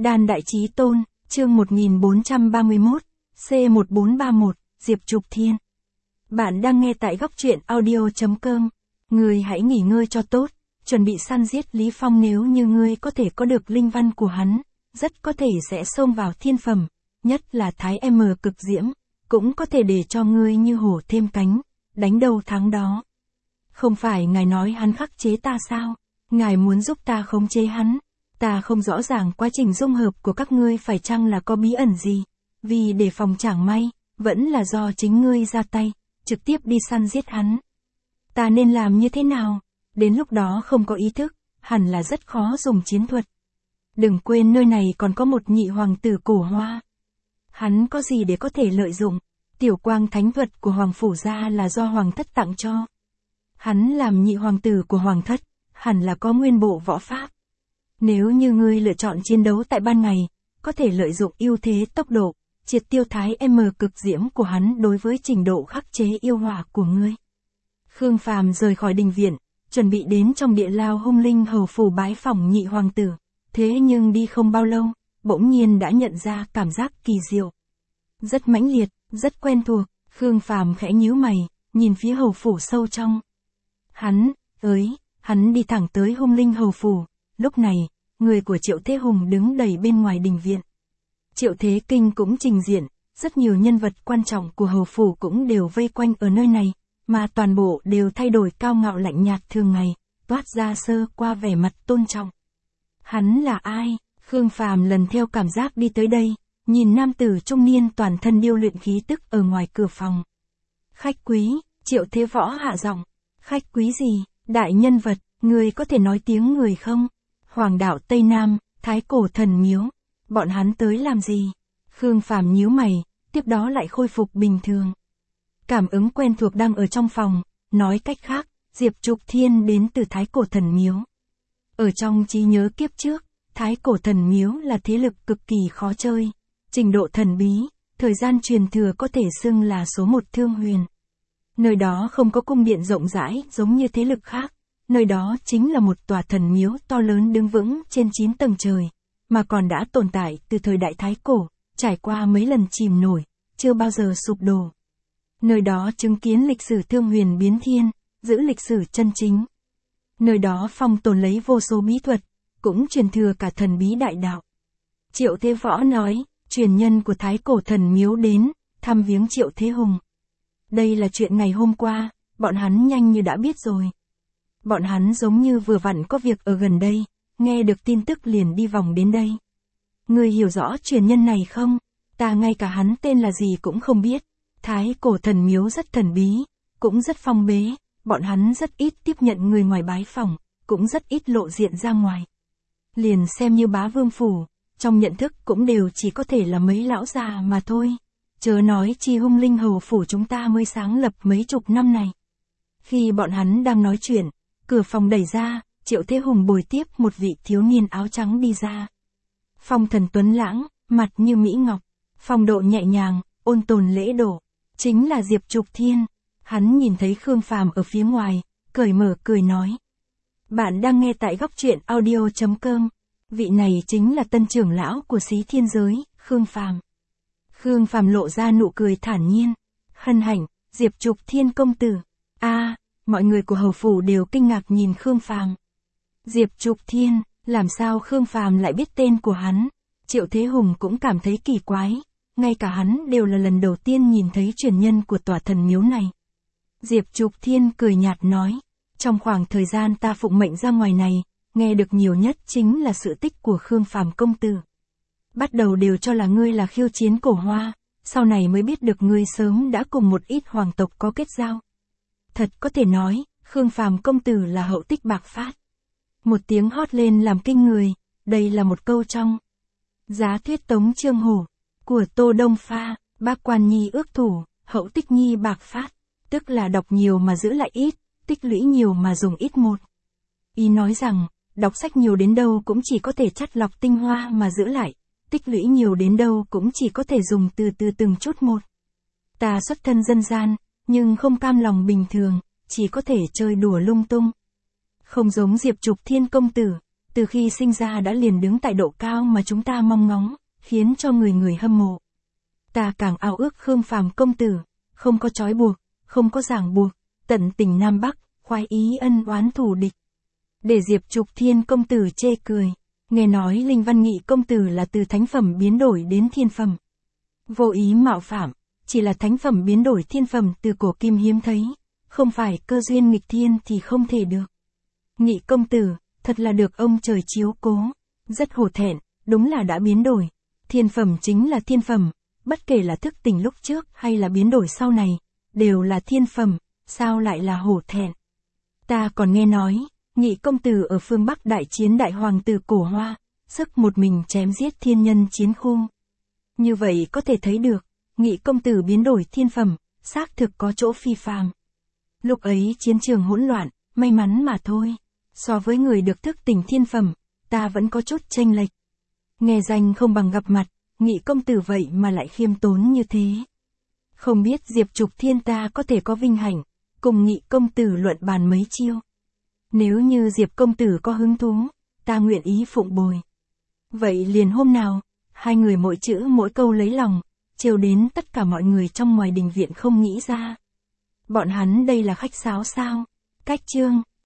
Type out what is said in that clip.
Đan Đại Chí Tôn, chương 1431, C1431, Diệp Trục Thiên. Bạn đang nghe tại góc truyện audio.com. Ngươi hãy nghỉ ngơi cho tốt, chuẩn bị săn giết Lý Phong. Nếu như ngươi có thể có được linh văn của hắn, rất có thể sẽ xông vào thiên phẩm, nhất là Thái M cực diễm, cũng có thể để cho ngươi như hổ thêm cánh, đánh đầu thắng đó. Không phải ngài nói hắn khắc chế ta sao? Ngài muốn giúp ta khống chế hắn. Ta không rõ ràng quá trình dung hợp của các ngươi phải chăng là có bí ẩn gì, vì để phòng chẳng may, vẫn là do chính ngươi ra tay, trực tiếp đi săn giết hắn. Ta nên làm như thế nào? Đến lúc đó không có ý thức, hẳn là rất khó dùng chiến thuật. Đừng quên nơi này còn có một nhị hoàng tử Cổ Hoa. Hắn có gì để có thể lợi dụng? Tiểu quang thánh thuật của hoàng phủ gia là do hoàng thất tặng cho. Hắn làm nhị hoàng tử của hoàng thất, hẳn là có nguyên bộ võ pháp. Nếu như ngươi lựa chọn chiến đấu tại ban ngày, có thể lợi dụng ưu thế tốc độ, triệt tiêu Thái M cực diễm của hắn đối với trình độ khắc chế yêu hỏa của ngươi. Khương Phàm rời khỏi đình viện, chuẩn bị đến trong địa lao Hung Linh Hầu phủ bái phỏng nhị hoàng tử. Thế nhưng đi không bao lâu, bỗng nhiên đã nhận ra cảm giác kỳ diệu. Rất mãnh liệt, rất quen thuộc, Khương Phàm khẽ nhíu mày, nhìn phía hầu phủ sâu trong. Hắn đi thẳng tới Hung Linh Hầu phủ. Lúc này, người của Triệu Thế Hùng đứng đầy bên ngoài đình viện. Triệu Thế Kinh cũng trình diện, rất nhiều nhân vật quan trọng của hầu phủ cũng đều vây quanh ở nơi này, mà toàn bộ đều thay đổi cao ngạo lạnh nhạt thường ngày, toát ra sơ qua vẻ mặt tôn trọng. Hắn là ai? Khương Phàm lần theo cảm giác đi tới đây, nhìn nam tử trung niên toàn thân điêu luyện khí tức ở ngoài cửa phòng. Khách quý, Triệu Thế Võ hạ giọng. Khách quý gì? Đại nhân vật, người có thể nói tiếng người không? Hoàng đạo Tây Nam, Thái Cổ Thần Miếu, bọn hắn tới làm gì? Khương Phàm nhíu mày, tiếp đó lại khôi phục bình thường. Cảm ứng quen thuộc đang ở trong phòng, nói cách khác, Diệp Trục Thiên đến từ Thái Cổ Thần Miếu. Ở trong trí nhớ kiếp trước, Thái Cổ Thần Miếu là thế lực cực kỳ khó chơi, trình độ thần bí, thời gian truyền thừa có thể xưng là số một thương huyền. Nơi đó không có cung điện rộng rãi giống như thế lực khác. Nơi đó chính là một tòa thần miếu to lớn đứng vững trên 9 tầng trời, mà còn đã tồn tại từ thời đại Thái Cổ, trải qua mấy lần chìm nổi, chưa bao giờ sụp đổ. Nơi đó chứng kiến lịch sử thương huyền biến thiên, giữ lịch sử chân chính. Nơi đó phong tồn lấy vô số bí thuật, cũng truyền thừa cả thần bí đại đạo. Triệu Thế Võ nói, truyền nhân của Thái Cổ Thần Miếu đến, thăm viếng Triệu Thế Hùng. Đây là chuyện ngày hôm qua, bọn hắn nhanh như đã biết rồi. Bọn hắn giống như vừa vặn có việc ở gần đây, nghe được tin tức liền đi vòng đến đây. Ngươi hiểu rõ truyền nhân này không? Ta ngay cả hắn tên là gì cũng không biết. Thái Cổ Thần Miếu rất thần bí, cũng rất phong bế, bọn hắn rất ít tiếp nhận người ngoài bái phỏng, cũng rất ít lộ diện ra ngoài. Liền xem như Bá Vương phủ, trong nhận thức cũng đều chỉ có thể là mấy lão già mà thôi. Chớ nói chi Hung Linh Hầu phủ chúng ta mới sáng lập mấy chục năm này. Khi bọn hắn đang nói chuyện, cửa phòng đẩy ra, Triệu Thế Hùng bồi tiếp một vị thiếu niên áo trắng đi ra. Phong thần tuấn lãng, mặt như mỹ ngọc, phong độ nhẹ nhàng, ôn tồn lễ độ, chính là Diệp Trục Thiên. Hắn nhìn thấy Khương Phàm ở phía ngoài, cởi mở cười nói. Bạn đang nghe tại góc truyện audio.com, vị này chính là tân trưởng lão của Xí Thiên Giới, Khương Phàm. Khương Phàm lộ ra nụ cười thản nhiên. Hân hạnh, Diệp Trục Thiên công tử. Mọi người của hầu phủ đều kinh ngạc nhìn Khương Phàm. Diệp Trục Thiên, làm sao Khương Phàm lại biết tên của hắn? Triệu Thế Hùng cũng cảm thấy kỳ quái, ngay cả hắn đều là lần đầu tiên nhìn thấy truyền nhân của tòa thần miếu này. Diệp Trục Thiên cười nhạt nói, trong khoảng thời gian ta phụng mệnh ra ngoài này, nghe được nhiều nhất chính là sự tích của Khương Phàm công tử. Bắt đầu đều cho là ngươi là khiêu chiến Cổ Hoa, sau này mới biết được ngươi sớm đã cùng một ít hoàng tộc có kết giao. Thật có thể nói, Khương Phàm công tử là hậu tích bạc phát. Một tiếng hót lên làm kinh người, đây là một câu trong Giá Thuyết Tống Chương Hổ của Tô Đông Pha. Bác quan nhi ước thủ, hậu tích nhi bạc phát, tức là đọc nhiều mà giữ lại ít, tích lũy nhiều mà dùng ít một. Ý nói rằng, đọc sách nhiều đến đâu cũng chỉ có thể chắt lọc tinh hoa mà giữ lại, tích lũy nhiều đến đâu cũng chỉ có thể dùng từ từ từng chút một. Ta xuất thân dân gian, nhưng không cam lòng bình thường, chỉ có thể chơi đùa lung tung. Không giống Diệp Trục Thiên công tử, từ khi sinh ra đã liền đứng tại độ cao mà chúng ta mong ngóng, khiến cho người người hâm mộ. Ta càng ao ước Khương Phàm công tử, không có trói buộc, không có ràng buộc, tận tình Nam Bắc, khoái ý ân oán thù địch. Để Diệp Trục Thiên công tử chê cười, nghe nói Linh Văn Nghị công tử là từ thánh phẩm biến đổi đến thiên phẩm. Vô ý mạo phạm, chỉ là thánh phẩm biến đổi thiên phẩm từ cổ kim hiếm thấy, không phải cơ duyên nghịch thiên thì không thể được. Nghị công tử, thật là được ông trời chiếu cố, rất hổ thẹn, đúng là đã biến đổi. Thiên phẩm chính là thiên phẩm, bất kể là thức tỉnh lúc trước hay là biến đổi sau này, đều là thiên phẩm, sao lại là hổ thẹn. Ta còn nghe nói, Nghị công tử ở phương Bắc đại chiến đại hoàng tử Cổ Hoa, sức một mình chém giết thiên nhân chiến khu. Như vậy có thể thấy được, Nghị công tử biến đổi thiên phẩm, xác thực có chỗ phi phàm. Lúc ấy chiến trường hỗn loạn, may mắn mà thôi. So với người được thức tỉnh thiên phẩm, ta vẫn có chút chênh lệch. Nghe danh không bằng gặp mặt, Nghị công tử vậy mà lại khiêm tốn như thế. Không biết Diệp Trục Thiên ta có thể có vinh hạnh, cùng Nghị công tử luận bàn mấy chiêu. Nếu như Diệp công tử có hứng thú, ta nguyện ý phụng bồi. Vậy liền hôm nào, hai người mỗi chữ mỗi câu lấy lòng, trêu đến tất cả mọi người trong ngoài đình viện không nghĩ ra. Bọn hắn đây là khách sáo sao? Cách chương